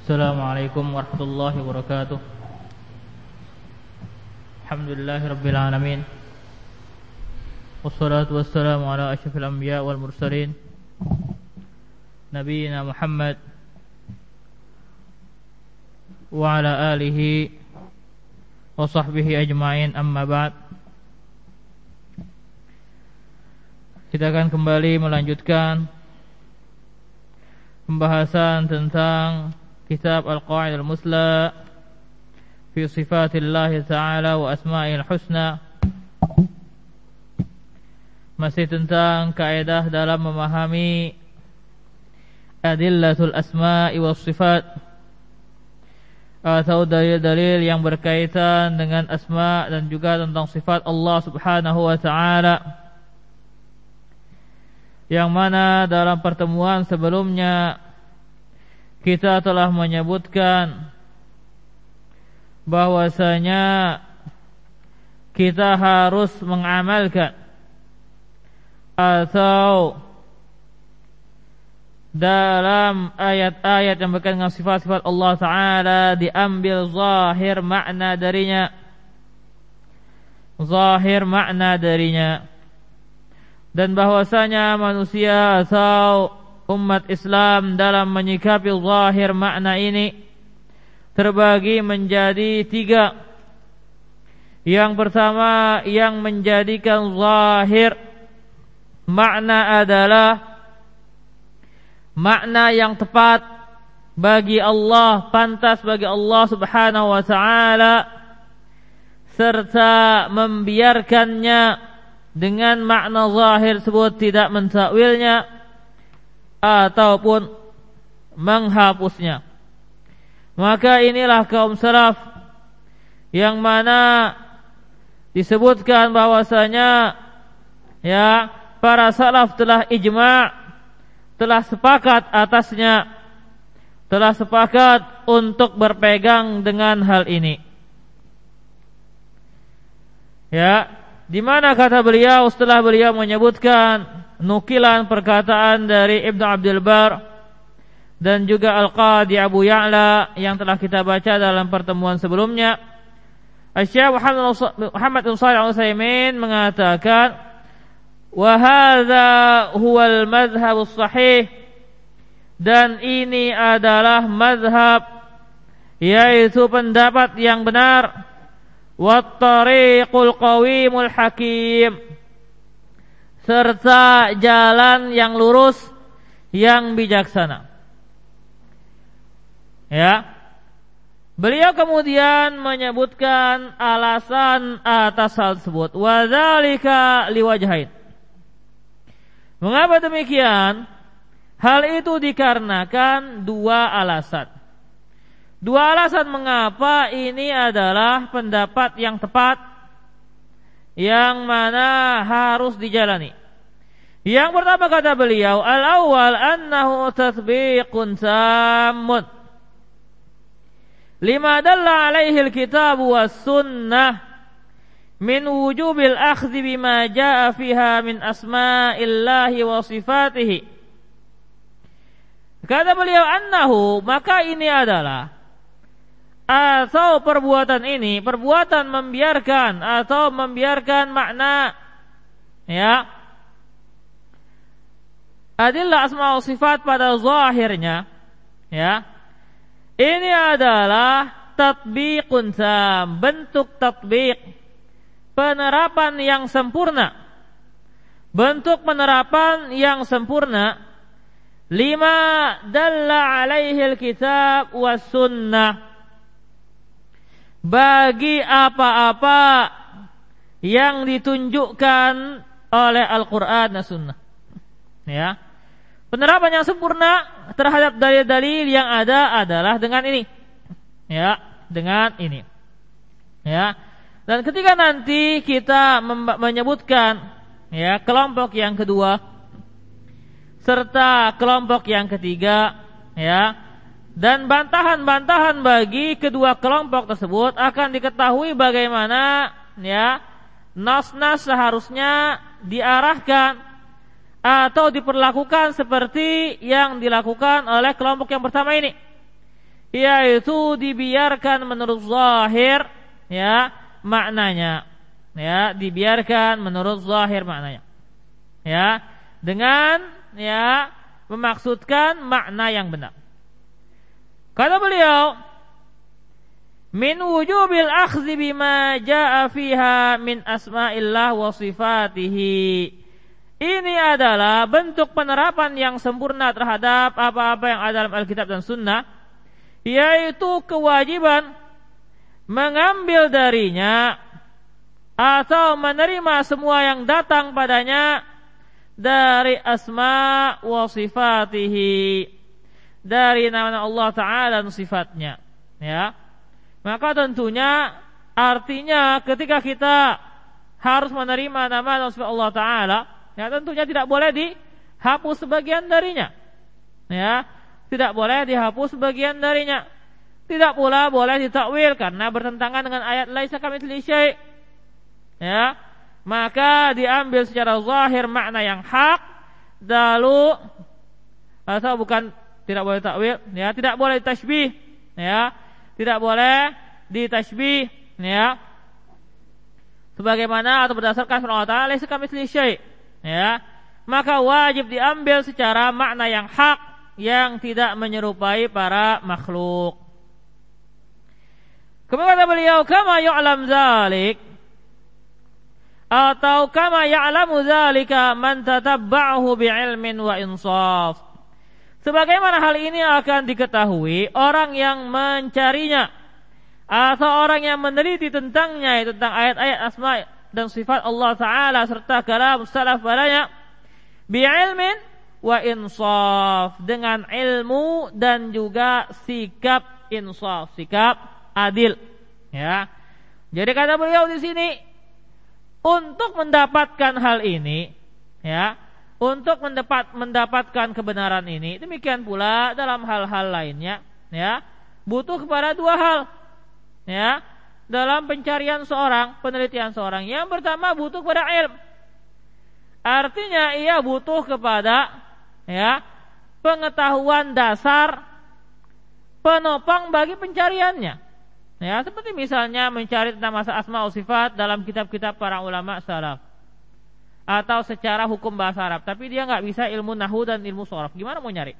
Assalamualaikum warahmatullahi wabarakatuh. Alhamdulillahirabbil alamin. Wassalatu wassalamu ala asyrafil anbiya wal mursalin nabiyina Muhammad wa ala alihi wa sahbihi ajma'in, amma ba'd. Kita akan kembali melanjutkan pembahasan tentang kitab Al-Qa'idah Al-Musla fi sifatillah ta'ala wa asma'il husna. Masih tentang kaidah dalam memahami adillatul asma'i was sifat, atau dalil-dalil yang berkaitan dengan asma' dan juga tentang sifat Allah subhanahu wa ta'ala, yang mana dalam pertemuan sebelumnya kita telah menyebutkan bahwasanya kita harus mengamalkan atau dalam ayat-ayat yang berkaitan dengan sifat-sifat Allah Ta'ala diambil zahir makna darinya, dan bahwasanya manusia atau umat Islam dalam menyikapi zahir makna ini terbagi menjadi 3. Yang pertama, yang menjadikan zahir makna adalah makna yang tepat bagi Allah, pantas bagi Allah subhanahu wa ta'ala, serta membiarkannya dengan makna zahir tersebut, tidak mentakwilnya ataupun menghapusnya. Maka inilah kaum salaf yang mana disebutkan bahwasanya para salaf telah ijma', telah sepakat atasnya, telah sepakat untuk berpegang dengan hal ini. Di mana kata beliau setelah beliau menyebutkan nukilan perkataan dari Ibnu Abdul Bar dan juga Al-Qadi Abu Ya'la yang telah kita baca dalam pertemuan sebelumnya, Syekh Muhammad bin Shalih Al-Utsaimin mengatakan, wa hadza huwal madhhabus sahih, dan ini adalah mazhab, yaitu pendapat yang benar, wat tariqul qawimul hakim, serta jalan yang lurus yang bijaksana. Beliau kemudian menyebutkan alasan atas hal tersebut. Wa dzalika liwajhain. Mengapa demikian? Hal itu dikarenakan 2 alasan. 2 alasan mengapa ini adalah pendapat yang tepat, yang mana harus dijalani. Yang pertama kata beliau, al-awwal annahu tathbiqun tammun lima dalla alaihi al-kitab was sunnah min wujubil akhdhi bima jaa fiha min asma'illahi wa sifatihi. Kata beliau, annahu, maka ini adalah, atau perbuatan ini, perbuatan membiarkan atau membiarkan makna adillah asma wa sifat pada zahirnya, ini adalah tatbiqun tam, bentuk tatbiq, penerapan yang sempurna, bentuk penerapan yang sempurna, lima dalla alaihi alkitab was sunnah, bagi apa-apa yang ditunjukkan oleh Al-Quran dan Sunnah. Penerapan yang sempurna terhadap dalil-dalil yang ada adalah dengan ini. Dengan ini. Dan ketika nanti kita menyebutkan kelompok yang kedua serta kelompok yang ketiga, dan bantahan-bantahan bagi kedua kelompok tersebut, akan diketahui bagaimana nas-nas seharusnya diarahkan atau diperlakukan seperti yang dilakukan oleh kelompok yang pertama ini, yaitu dibiarkan menurut zahir ya maknanya, ya dibiarkan menurut zahir maknanya, ya dengan ya memaksudkan makna yang benar. Kata beliau, min wujubil akhdhi bima jaa fiha min asma'illah wa sifatihi. Ini adalah bentuk penerapan yang sempurna terhadap apa-apa yang ada dalam Alkitab dan Sunnah, yaitu kewajiban mengambil darinya atau menerima semua yang datang padanya dari asma wa sifatihi, dari nama Allah Ta'ala dan sifatnya, ya. Maka tentunya artinya ketika kita harus menerima nama dan sifat Allah Ta'ala, ya tentunya tidak boleh dihapus sebagian darinya, ya tidak boleh dihapus sebagian darinya. Tidak pula boleh ditakwil karena bertentangan dengan ayat laisa kamitslihi syai', ya maka diambil secara zahir makna yang hak, lalu atau bukan tidak boleh takwil, ya tidak boleh ditashbih, ya tidak boleh ditashbih, ya sebagaimana atau berdasarkan firman Allah Ta'ala laisa kamitslihi syai', ya maka wajib diambil secara makna yang hak yang tidak menyerupai para makhluk. Kemudian kata beliau, kama ya'lam zalik, atau kama ya'lamu zalika man tatabba'ahu bi'ilmin wa insaf. Sebagaimana hal ini akan diketahui orang yang mencarinya atau orang yang meneliti tentangnya, tentang ayat-ayat asma dan sifat Allah Ta'ala serta kalam salaf padanya, bi'ilmin wa insaf, dengan ilmu dan juga sikap insaf, sikap adil, ya. Jadi kata beliau di sini, untuk mendapatkan hal ini, ya, untuk mendapatkan kebenaran ini, demikian pula dalam hal-hal lainnya, ya, butuh kepada dua hal, ya, dalam pencarian seorang, penelitian seorang. Yang pertama butuh kepada ilmu, artinya ia butuh kepada, ya, pengetahuan dasar penopang bagi pencariannya. Ya, seperti misalnya mencari tentang masalah asma wa sifat dalam kitab-kitab para ulama salaf, atau secara hukum bahasa Arab, tapi dia nggak bisa ilmu nahwu dan ilmu sharaf, gimana mau nyari?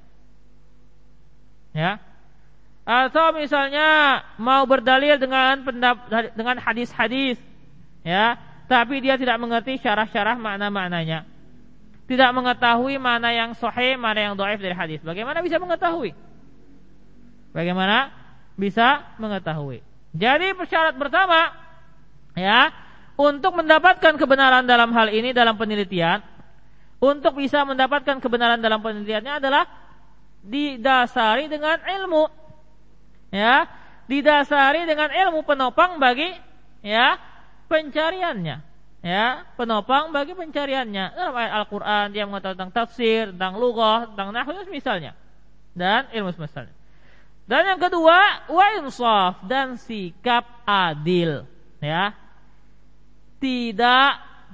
Ya, atau misalnya mau berdalil dengan hadis-hadis, ya, tapi dia tidak mengerti syarah-syarah makna-maknanya, tidak mengetahui mana yang sahih, mana yang dhaif dari hadis. Bagaimana bisa mengetahui? Bagaimana bisa mengetahui? Jadi persyarat pertama, ya, untuk mendapatkan kebenaran dalam hal ini dalam penelitian, untuk bisa mendapatkan kebenaran dalam penelitiannya adalah didasari dengan ilmu, ya, didasari dengan ilmu penopang bagi, ya, pencariannya, ya, penopang bagi pencariannya. Dalam ayat Al-Quran dia mengatakan tentang tafsir, tentang lughah, tentang nahwu misalnya, dan ilmu misalnya. Dan yang kedua, wa insaf, dan sikap adil, ya. Tidak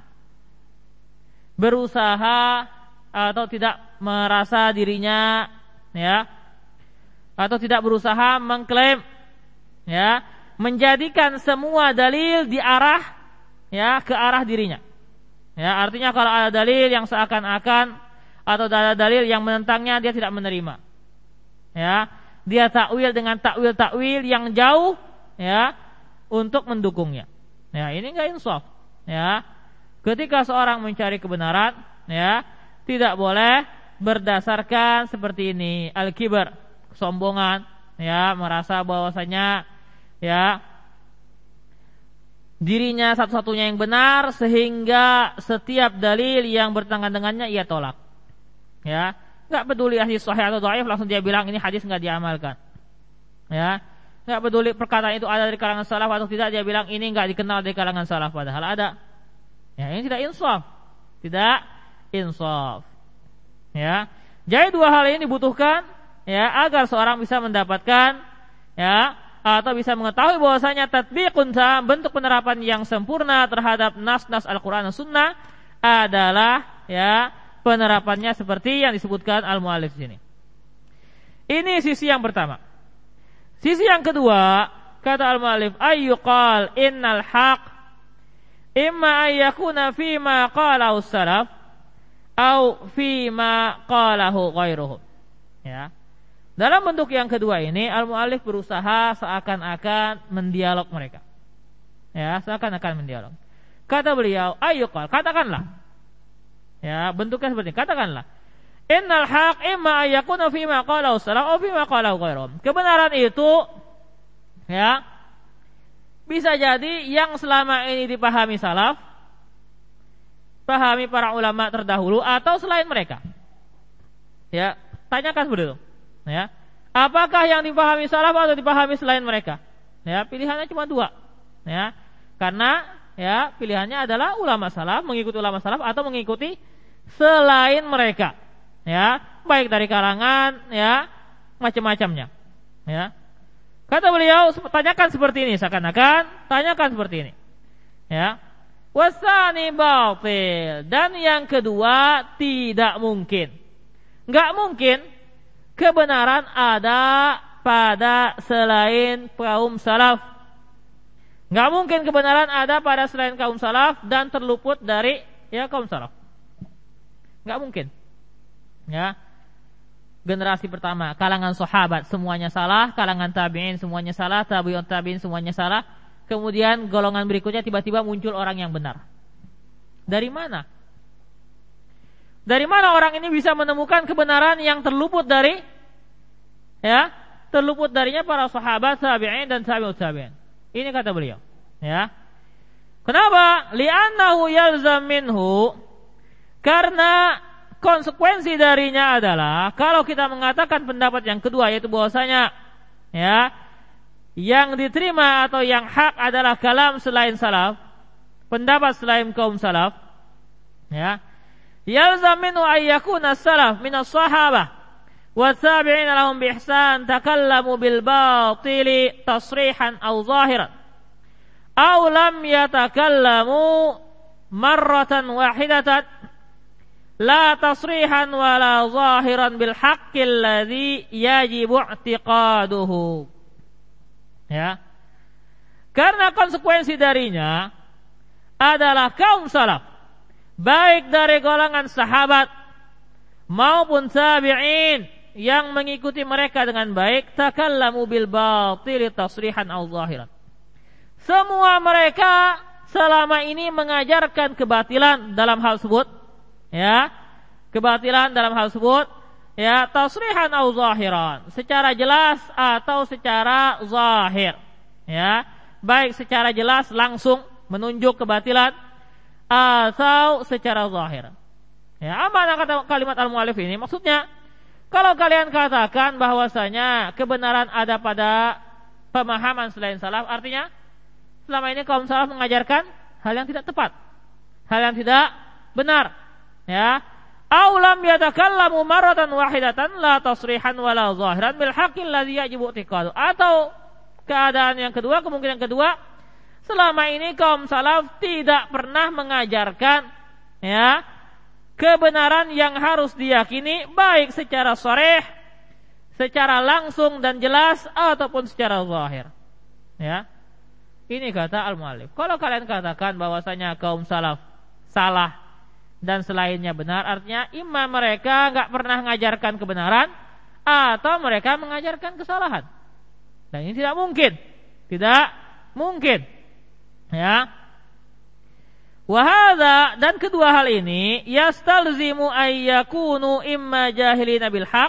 berusaha atau tidak merasa dirinya, ya, atau tidak berusaha mengklaim, ya, menjadikan semua dalil diarah, ya, ke arah dirinya. Ya, artinya kalau ada dalil yang seakan-akan atau ada dalil yang menentangnya, dia tidak menerima. Ya, dia takwil dengan takwil yang jauh, ya, untuk mendukungnya. Ya, ini enggak insaf. Ya, ketika seorang mencari kebenaran, ya, tidak boleh berdasarkan seperti ini, al-kibar, kesombongan, ya, merasa bahwasanya, ya, dirinya satu-satunya yang benar sehingga setiap dalil yang bertentangan dengannya ia tolak. Ya, enggak peduli hadis sahih atau dhaif, langsung dia bilang ini hadis enggak diamalkan. Ya, enggak peduli perkataan itu ada dari kalangan salaf atau tidak, dia bilang ini enggak dikenal dari kalangan salaf, padahal ada. Ya, ini tidak insaf. Tidak insaf. Ya. Jadi dua hal ini dibutuhkan, ya, agar seorang bisa mendapatkan, ya, atau bisa mengetahui bahwasanya tatbiqun tam, bentuk penerapan yang sempurna terhadap nas-nas Al-Qur'an dan Sunnah adalah, ya, penerapannya seperti yang disebutkan al-muallif sini. Ini sisi yang pertama. Sisi yang kedua, kata al-mu'allif, ayyuqal innal haq imma ayyakuna fima qalahu salaf au fima qalahu ghairuhum. Ya. Dalam bentuk yang kedua ini, al-mu'allif berusaha seakan-akan mendialog mereka. Ya, seakan-akan mendialog. Kata beliau, ayyuqal, katakanlah. Ya, bentuknya seperti ini, katakanlah. Innal haq imma ayyakuna fima qalahu salaf au fima qalahu ghairuhum. Kebenaran itu ya bisa jadi yang selama ini dipahami salaf, pahami para ulama terdahulu atau selain mereka. Ya, tanyakan seperti itu. Ya, apakah yang dipahami salaf atau dipahami selain mereka? Ya, pilihannya cuma dua. Ya, karena ya pilihannya adalah ulama salaf, mengikuti ulama salaf atau mengikuti selain mereka. Ya, baik dari kalangan ya macam-macamnya. Ya. Kata beliau, tanyakan seperti ini, seakan-akan tanyakan seperti ini. Ya. Wasani batil, dan yang kedua tidak mungkin. Enggak mungkin kebenaran ada pada selain kaum salaf. Enggak mungkin kebenaran ada pada selain kaum salaf dan terluput dari ya kaum salaf. Enggak mungkin. Ya, generasi pertama kalangan sahabat semuanya salah, kalangan tabi'in semuanya salah, tabi'ut tabi'in semuanya salah. Kemudian golongan berikutnya tiba-tiba muncul orang yang benar. Dari mana? Dari mana orang ini bisa menemukan kebenaran yang terluput dari ya, terluput darinya para sahabat, tabi'in dan tabi'ut tabi'in. Ini kata beliau, ya. Kenapa? Li'annahu yalzam minhu, karena konsekuensi darinya adalah kalau kita mengatakan pendapat yang kedua, yaitu bahwasanya ya yang diterima atau yang hak adalah kalam selain salaf, pendapat selain kaum salaf, ya, yalzam minhu ayyakuna salaf minas sahabah wa tabi'in lahum bi ihsan takallamu bil batili tasrihan aw zahiran aw lam yatakallamu marratan wahidatan la tasrihan wala zahiran bil haqqil ladzi yajibu i'tiqaduhu. Ya. Karena konsekuensi darinya adalah kaum salaf, baik dari golongan sahabat maupun tabi'in yang mengikuti mereka dengan baik, takallamu bil batil tasrihan aw zahiran. Semua mereka selama ini mengajarkan kebatilan dalam hal tersebut. Ya, kebatilan dalam hal tersebut ya tasrihan atau zahiran, secara jelas atau secara zahir. Ya, baik secara jelas langsung menunjuk kebatilan atau secara zahir. Ya, apa kata kalimat al-mu'allif ini? Maksudnya, kalau kalian katakan bahwasanya kebenaran ada pada pemahaman selain salaf, artinya selama ini kaum salaf mengajarkan hal yang tidak tepat, hal yang tidak benar. Ya, aulam yatakallamu maratan wahidatan la tasrihan wala zahiran bil haqqil ladzi yajibu i'tiqadu. Atau keadaan yang kedua, kemungkinan kedua, selama ini kaum salaf tidak pernah mengajarkan ya kebenaran yang harus diyakini baik secara sharih, secara langsung dan jelas ataupun secara zahir. Ya. Ini kata al-mu'allif. Kalau kalian katakan bahwasanya kaum salaf salah dan selainnya benar, artinya imam mereka enggak pernah mengajarkan kebenaran atau mereka mengajarkan kesalahan. Dan ini tidak mungkin. Tidak mungkin. Ya. Wa hadza, dan kedua hal ini yastalzimu ayyakunu imma jahilina bil haqq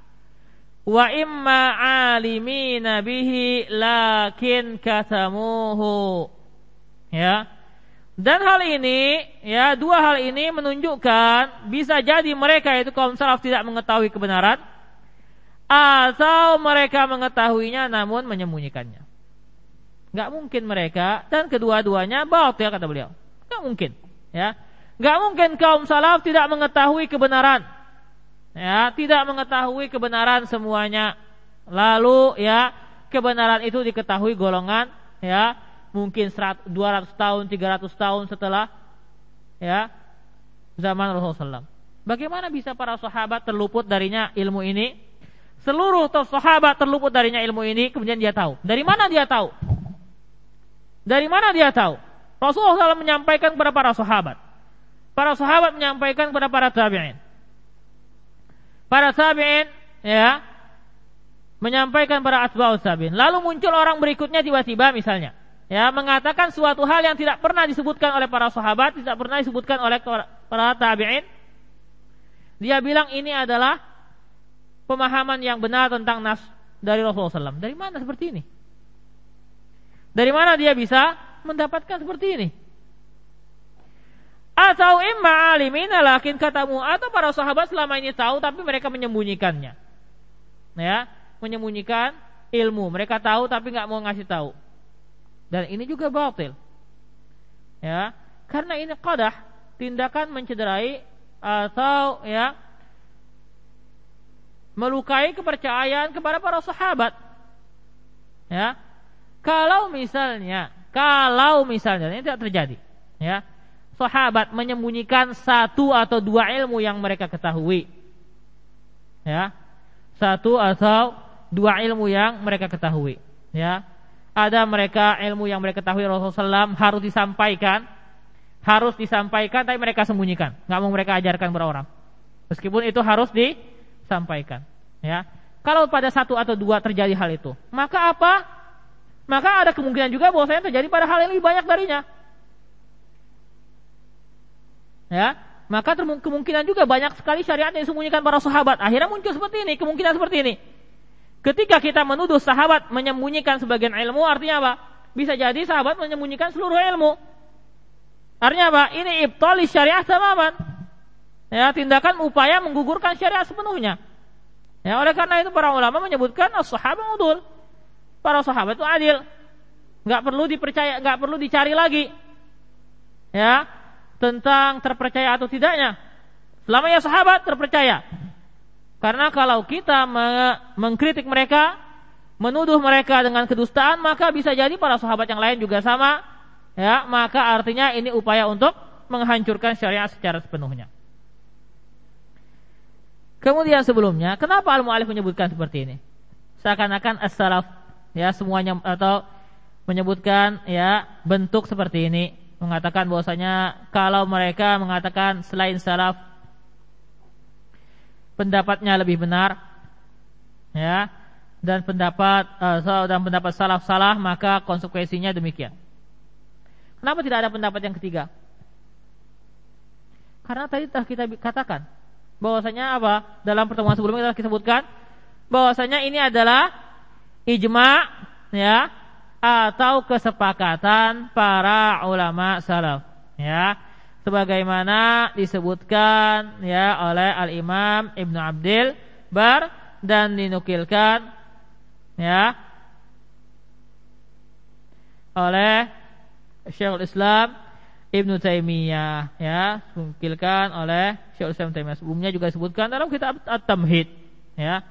wa imma alimina bihi lakin katamuhu. Ya. Dan hal ini, ya, dua hal ini menunjukkan bisa jadi mereka itu kaum salaf tidak mengetahui kebenaran atau mereka mengetahuinya namun menyembunyikannya. Enggak mungkin mereka, dan kedua-duanya batil kata beliau. Enggak mungkin, ya. Enggak mungkin kaum salaf tidak mengetahui kebenaran. Ya, tidak mengetahui kebenaran semuanya. Lalu ya, kebenaran itu diketahui golongan ya mungkin 200 tahun, 300 tahun setelah ya zaman Rasulullah SAW. Bagaimana bisa para sahabat terluput darinya ilmu ini? seluruh sahabat terluput darinya ilmu ini, kemudian dia tahu. Dari mana dia tahu? Dari mana dia tahu? Rasulullah SAW menyampaikan kepada para sahabat. Para sahabat menyampaikan kepada para tabi'in. Para tabi'in ya menyampaikan pada atba'us tabi'in. Lalu muncul orang berikutnya tiba-tiba misalnya ya mengatakan suatu hal yang tidak pernah disebutkan oleh para sahabat, tidak pernah disebutkan oleh para tabi'in. Dia bilang ini adalah pemahaman yang benar tentang nas dari Rasulullah SAW. Dari mana seperti ini? Dari mana dia bisa mendapatkan seperti ini? Atau imma alimina lakin katamu, atau para sahabat selama ini tahu tapi mereka menyembunyikannya. Ya, menyembunyikan ilmu. Mereka tahu tapi enggak mau ngasih tahu. Dan ini juga batil. Ya, karena ini qadah, tindakan mencederai atau ya melukai kepercayaan kepada para sahabat. Ya. Kalau misalnya ini tidak terjadi, ya. Sahabat menyembunyikan satu atau dua ilmu yang mereka ketahui. Ya. Satu atau dua ilmu yang mereka ketahui, ya. Ada mereka ilmu yang mereka ketahui Rasulullah SAW harus disampaikan tapi mereka sembunyikan, enggak mau mereka ajarkan kepada orang. Meskipun itu harus disampaikan, ya. Kalau pada satu atau dua terjadi hal itu, maka apa? Maka ada kemungkinan juga bahwasanya terjadi pada hal yang lebih banyak darinya. Ya, maka kemungkinan juga banyak sekali syariat yang disembunyikan para sahabat. Akhirnya muncul seperti ini, kemungkinan seperti ini. Ketika kita menuduh sahabat menyembunyikan sebagian ilmu, artinya apa? Bisa jadi sahabat menyembunyikan seluruh ilmu. Artinya apa? Ini ibtali syariah tamaman. Ya, tindakan upaya menggugurkan syariat sepenuhnya. Ya, oleh karena itu para ulama menyebutkan as-sahabah udul. Para sahabat itu adil. Enggak perlu dipercaya, enggak perlu dicari lagi. Ya, tentang terpercaya atau tidaknya. Selama ya sahabat terpercaya. Karena kalau kita mengkritik mereka, menuduh mereka dengan kedustaan, maka bisa jadi para sahabat yang lain juga sama. Ya, maka artinya ini upaya untuk menghancurkan syariat secara sepenuhnya. Kemudian sebelumnya, kenapa al-mu'allif menyebutkan seperti ini? Seakan-akan as-salaf, ya semuanya, atau menyebutkan ya bentuk seperti ini, mengatakan bahwasanya kalau mereka mengatakan selain salaf pendapatnya lebih benar, ya, dan pendapat salaf salah, maka konsekuensinya demikian. Kenapa tidak ada pendapat yang ketiga? Karena tadi telah kita katakan bahwasanya apa? Dalam pertemuan sebelumnya telah kita sebutkan bahwasanya ini adalah ijma', ya, atau kesepakatan para ulama salaf, ya, sebagaimana disebutkan ya oleh Al-Imam Ibnu Abdil Bar dan dinukilkan ya oleh Syekhul Islam Ibnu Taimiyah, ya, dinukilkan oleh Syekhul Islam Taimiyah. Sebelumnya juga disebutkan dalam kitab At-Tamhid, ya.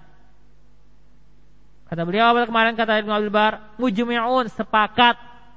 Kata beliau kemarin, kata Ibnu Abdul Bar, mujmi'un, sepakat.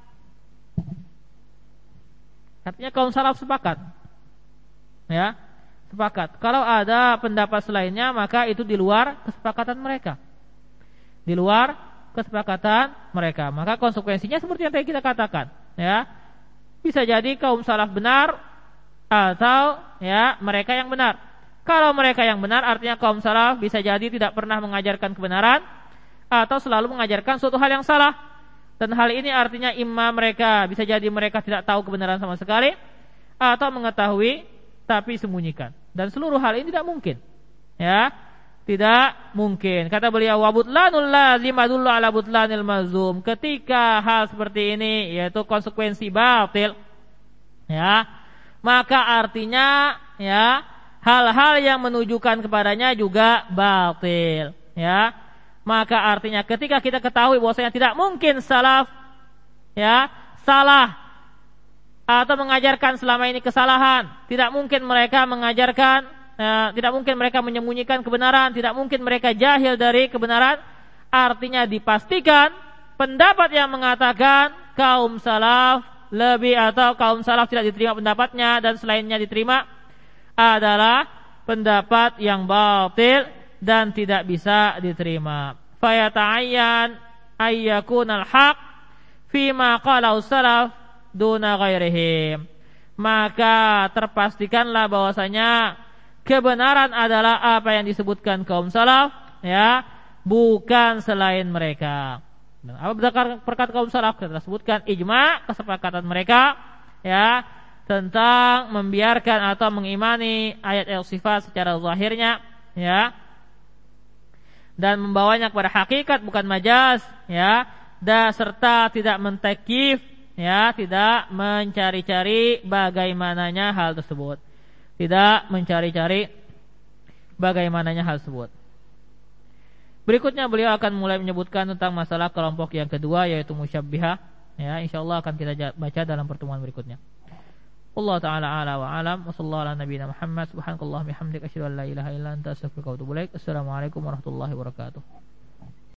Artinya kaum salaf sepakat. Ya, sepakat. Kalau ada pendapat selainnya, maka itu di luar kesepakatan mereka. Di luar kesepakatan mereka. Maka konsekuensinya seperti yang tadi kita katakan, ya. Bisa jadi kaum salaf benar atau ya mereka yang benar. Kalau mereka yang benar, artinya kaum salaf bisa jadi tidak pernah mengajarkan kebenaran atau selalu mengajarkan suatu hal yang salah. Dan hal ini artinya imma mereka bisa jadi mereka tidak tahu kebenaran sama sekali, atau mengetahui tapi sembunyikan. Dan seluruh hal ini tidak mungkin, ya, tidak mungkin. Kata beliau, wa butlanul lazim adullu ala butlanil mazum. Ketika hal seperti ini, yaitu konsekuensi batil, ya, maka artinya ya hal-hal yang menunjukkan kepadanya juga batil, ya. Maka artinya ketika kita ketahui bahwasanya tidak mungkin salaf ya salah atau mengajarkan selama ini kesalahan, tidak mungkin mereka mengajarkan, tidak mungkin mereka menyembunyikan kebenaran, tidak mungkin mereka jahil dari kebenaran, artinya dipastikan pendapat yang mengatakan kaum salaf lebih atau kaum salaf tidak diterima pendapatnya dan selainnya diterima adalah pendapat yang batil dan tidak bisa diterima. Fayata'ayyan ayyakunal haq fima qalahu salaf duna ghairihim. Maka terpastikanlah bahwasanya kebenaran adalah apa yang disebutkan kaum salaf, ya, bukan selain mereka. Dan apa berdasarkan perkataan kaum salaf? Kita sebutkan ijma, kesepakatan mereka, ya, tentang membiarkan atau mengimani ayat sifat secara zahirnya, ya, dan membawanya kepada hakikat bukan majaz, ya, dan serta tidak mentakif, ya, tidak mencari-cari bagaimananya hal tersebut, tidak mencari-cari bagaimananya hal tersebut. Berikutnya beliau akan mulai menyebutkan tentang masalah kelompok yang kedua, yaitu musyabbihah, ya, insyaallah akan kita baca dalam pertemuan berikutnya. Allah taala ala wa alam wa sallallahu ala nabiyina Muhammad subhanallahi bihamdika asyhadu an la ilaha illa anta astaghfiruka wa atubu ilaik. Assalamualaikum warahmatullahi wabarakatuh.